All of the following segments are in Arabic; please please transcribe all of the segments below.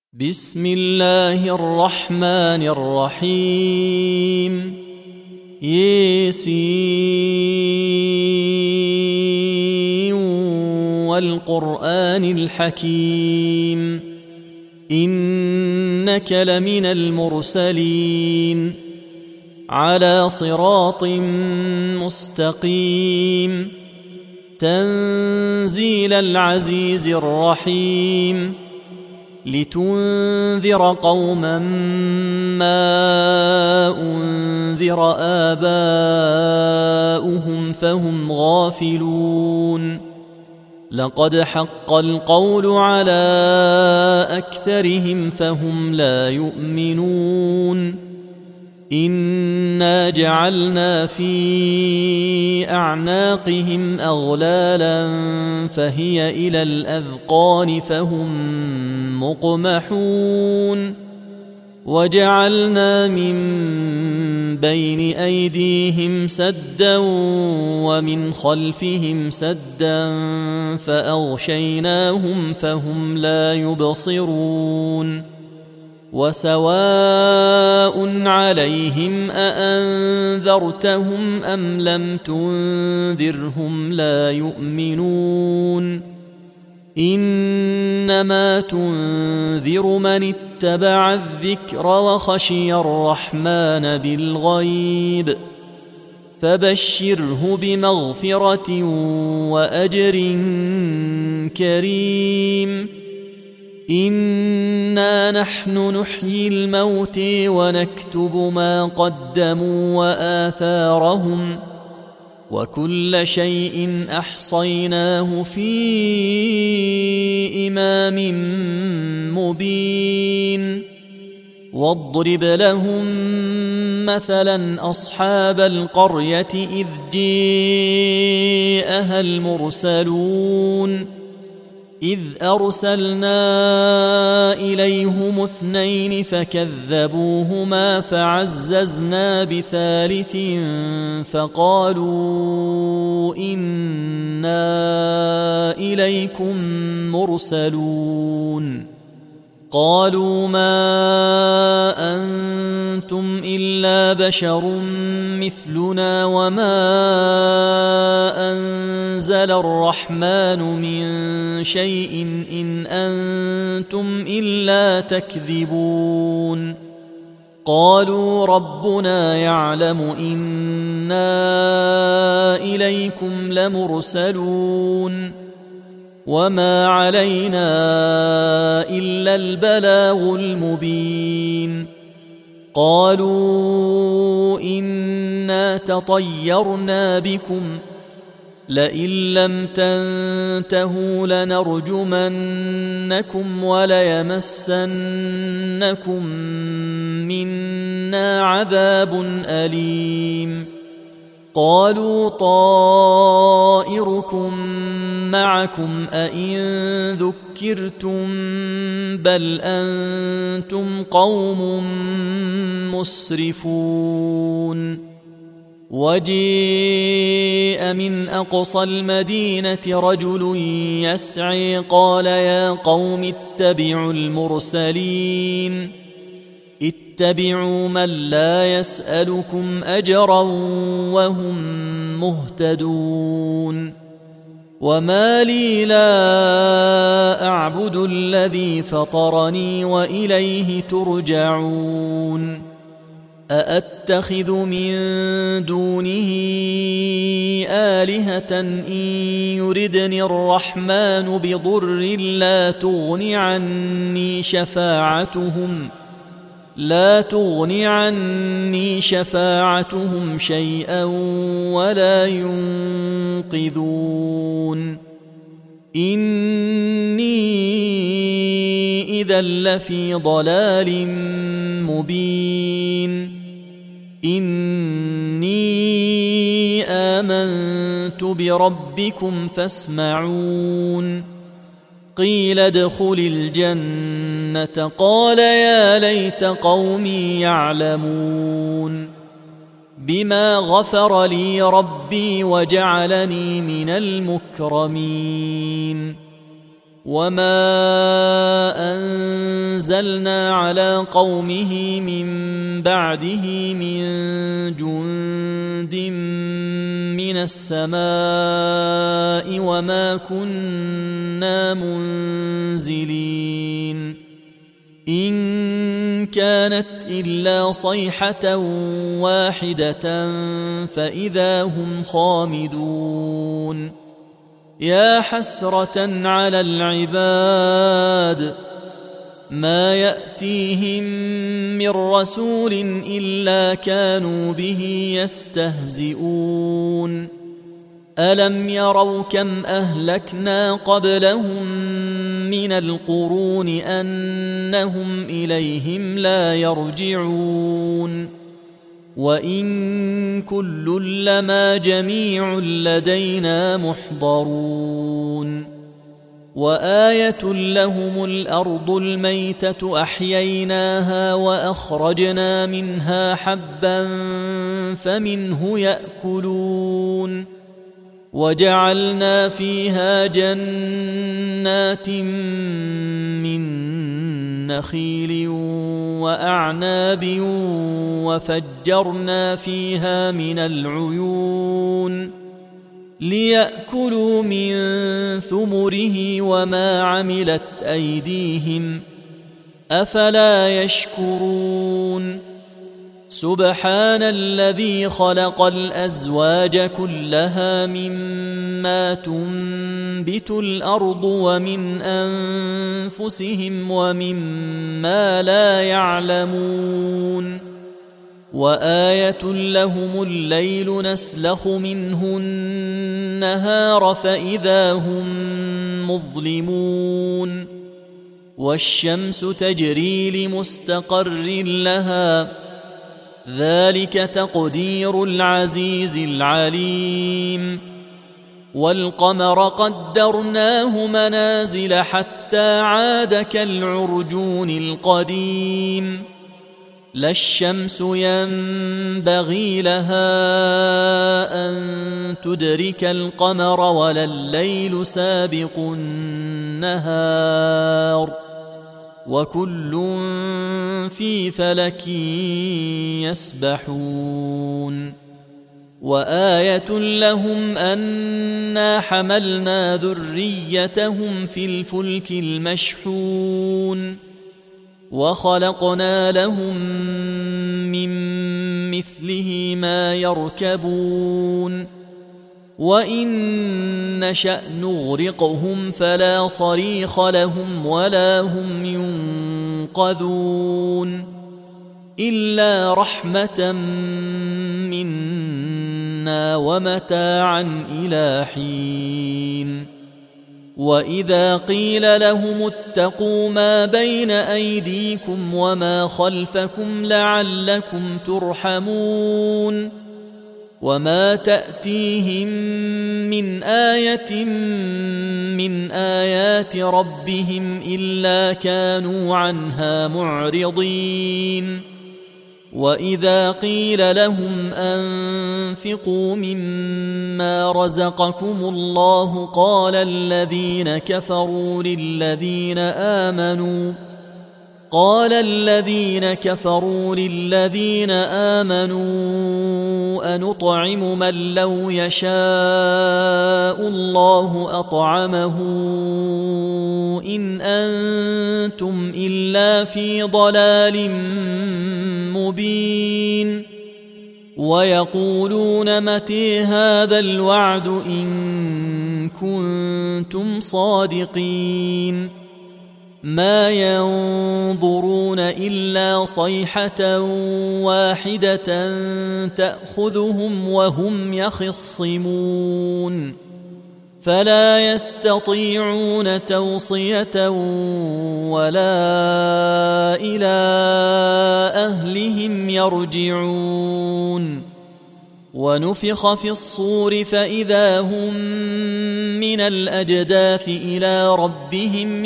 بسم الله الرحمن الرحيم ياسين والقرآن الحكيم إنك لمن المرسلين على صراط مستقيم تنزيل العزيز الرحيم لتنذر قوما ما أنذر آباؤهم فهم غافلون لقد حق القول على أكثرهم فهم لا يؤمنون إنا جعلنا في أعناقهم أغلالا فهي إلى الأذقان فهم مقمحون وجعلنا من بين أيديهم سدا ومن خلفهم سدا فأغشيناهم فهم لا يبصرون وسواء عليهم أأنذرتهم أم لم تنذرهم لا يؤمنون إنما تنذر من اتبع الذكر وخشي الرحمن بالغيب فبشره بمغفرة وأجر كريم إنا نحن نحيي الموت ونكتب ما قدموا وآثارهم وكل شيء أحصيناه في إمام مبين واضرب لهم مثلا أصحاب القرية إذ جاءها المرسلون إذ أرسلنا إليهم اثنين فكذبوهما فعززنا بثالث فقالوا إنا إليكم مرسلون قالوا ما أنتم إلا بشر مثلنا وما أنزل الرحمن من شيء إن أنتم إلا تكذبون قالوا ربنا يعلم إنا إليكم لمرسلون وما علينا إلا البلاغ المبين قالوا إنا تطيرنا بكم لئن لم تنتهوا لنرجمنكم وليمسنكم منا عذاب أليم قالوا طائركم معكم أئن ذكرتم بل أنتم قوم مسرفون وجيء من أقصى المدينة رجل يسعي قال يا قوم اتبعوا المرسلين اتبعوا من لا يسألكم أجرا وهم مهتدون وما لي لا أعبد الذي فطرني وإليه ترجعون أأتخذ من دونه آلهة إن يردني الرحمن بضر لا تغن عني شفاعتهم شيئا ولا ينقذون إني إذا لفي ضلال مبين إني آمنت بربكم فاسمعون قيل ادخل الجنة قال يا ليت قومي يعلمون بما غفر لي ربي وجعلني من المكرمين وما أنزلنا على قومه من بعده من جند من السماء وما كنا منزلين إن كانت إلا صيحة واحدة فإذا هم خامدون يا حسرة على العباد ما يأتيهم من رسول إلا كانوا به يستهزئون ألم يروا كم أهلكنا قبلهم من القرون أنهم إليهم لا يرجعون وإن كل لما جميع لدينا محضرون وآية لهم الأرض الميتة أحييناها وأخرجنا منها حبا فمنه يأكلون وجعلنا فيها جنات من نخيل وأعناب وفجرنا فيها من العيون ليأكلوا من ثمره وما عملت أيديهم أفلا يشكرون سبحان الذي خلق الأزواج كلها مما تنبت الأرض ومن أنفسهم ومما لا يعلمون وآية لهم الليل نسلخ منه النهار فإذا هم مظلمون والشمس تجري لمستقر لها ذلك تقدير العزيز العليم والقمر قدرناه منازل حتى عاد كالعرجون القديم لا الشمس ينبغي لها أن تدرك القمر ولا الليل سابق النهار وكل في فلك يسبحون وآية لهم أنا حملنا ذريتهم في الفلك المشحون وخلقنا لهم من مثله ما يركبون وإن نشأ نغرقهم فلا صريخ لهم ولا هم ينقذون إلا رحمة منا ومتاعا إلى حين وإذا قيل لهم اتقوا ما بين أيديكم وما خلفكم لعلكم ترحمون وما تأتيهم من آية من آيات ربهم إلا كانوا عنها معرضين وإذا قيل لهم أنفقوا مما رزقكم الله قال الذين كفروا للذين آمنوا أنطعم من لو يشاء الله أطعمه إن أنتم إلا في ضلال مبين ويقولون متى هذا الوعد إن كنتم صادقين ما ينظرون إلا صيحة واحدة تأخذهم وهم يخصمون فلا يستطيعون توصية ولا إلى أهلهم يرجعون ونفخ في الصور فإذا هم من الأجداث إلى ربهم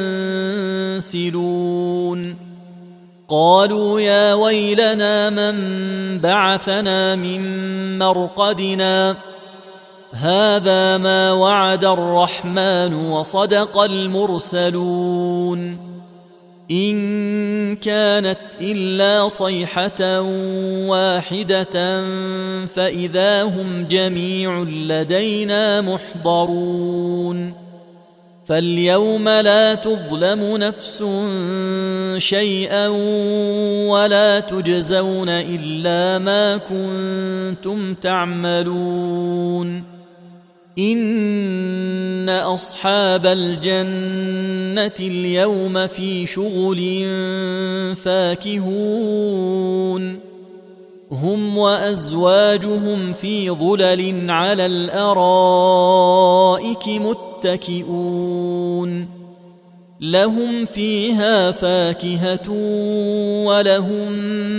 ينسلون قالوا يا ويلنا من بعثنا من مرقدنا هذا ما وعد الرحمن وصدق المرسلون إن كانت إلا صيحة واحدة فإذا هم جميع لدينا محضرون فاليوم لا تظلم نفس شيئا ولا تجزون إلا ما كنتم تعملون إن أصحاب الجنة اليوم في شغل فاكهون هم وأزواجهم في ظلل على الأرائك متكئون لهم فيها فاكهة ولهم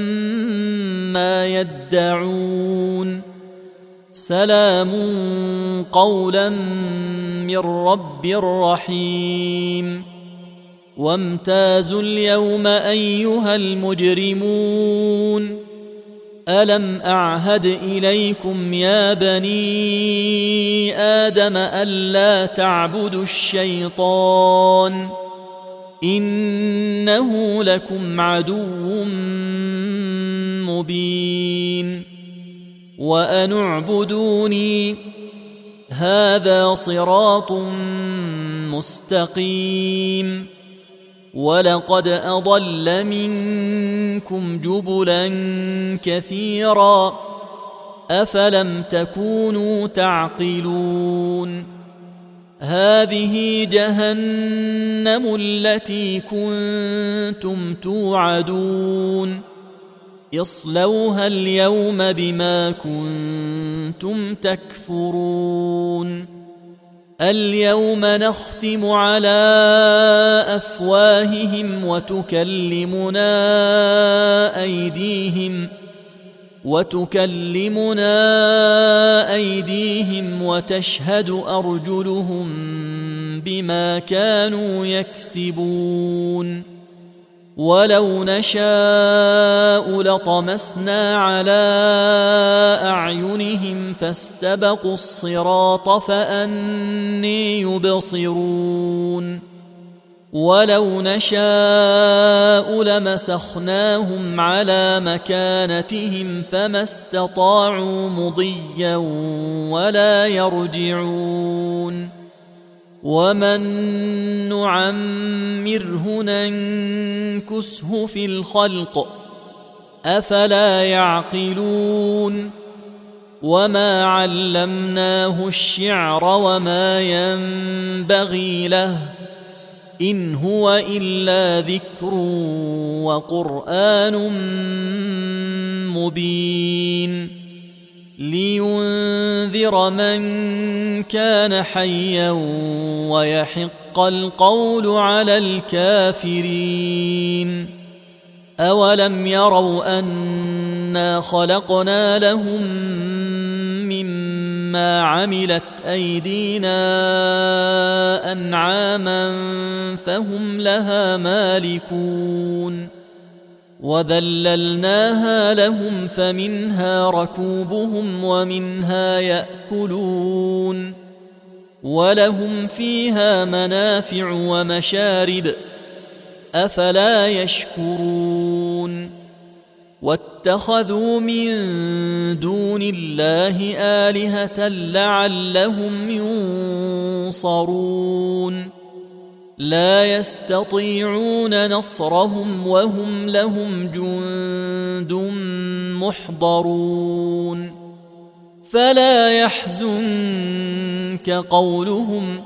ما يدعون سلام قولا من رب رحيم وامتازوا اليوم أيها المجرمون ألم أعهد إليكم يا بني آدم ألا تعبدوا الشيطان إنه لكم عدو مبين وأن اعبدوني هذا صراط مستقيم ولقد أضل منكم جبلا كثيرا أفلم تكونوا تعقلون هذه جهنم التي كنتم توعدون اصلوها اليوم بما كنتم تكفرون اليوم نختم على أفواههم وتكلمنا أيديهم وتشهد أرجلهم بما كانوا يكسبون ولو نشاء لطمسنا على أعينهم فاستبقوا الصراط فأني يبصرون ولو نشاء لمسخناهم على مكانتهم فما استطاعوا مضيا ولا يرجعون ومن نعمره ننكسه في الخلق أفلا يعقلون وما علمناه الشعر وما ينبغي له إن هو إلا ذكر وقرآن مبين لينذر من كان حيا ويحق القول على الكافرين أولم يروا أنا خلقنا لهم مما عملت أيدينا أنعاما فهم لها مالكون وذللناها لهم فمنها ركوبهم ومنها يأكلون ولهم فيها منافع ومشارب أفلا يشكرون واتخذوا من دون الله آلهة لعلهم ينصرون لا يستطيعون نصرهم وهم لهم جند محضرون فلا يحزنك قولهم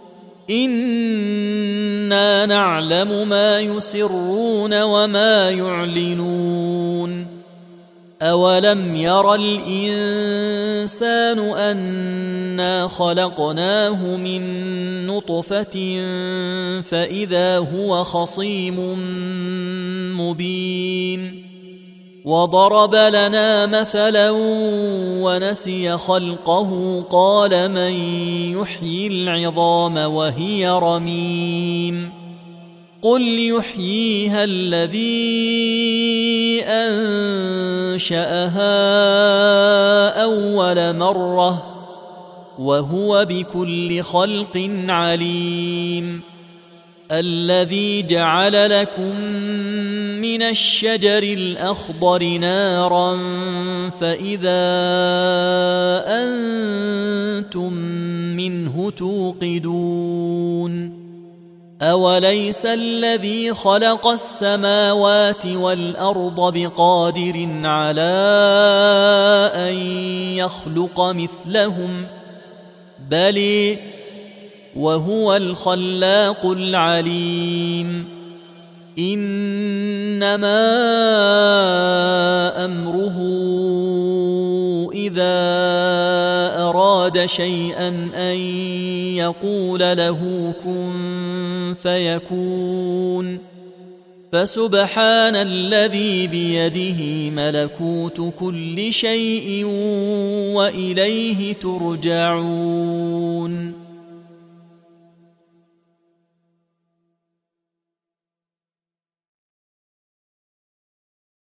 إنا نعلم ما يسرون وما يعلنون أولم ير الإنسان أنا خلقناه من نطفة فإذا هو خصيم مبين وضرب لنا مثلا ونسي خلقه قال من يحيي العظام وهي رميم قل يحييها الذي أنشأها أول مرة وهو بكل خلق عليم. الذي جعل لكم من الشجر الأخضر نارا فإذا أنتم منه توقدون. أوليس الذي خلق السماوات والأرض بقادر على أن يخلق مثلهم؟ بل وهو الخلاق العليم. إنما أمره إذا أراد شيئا أن يقول له كن فيكون. فسبحان الذي بيده ملكوت كل شيء وإليه ترجعون.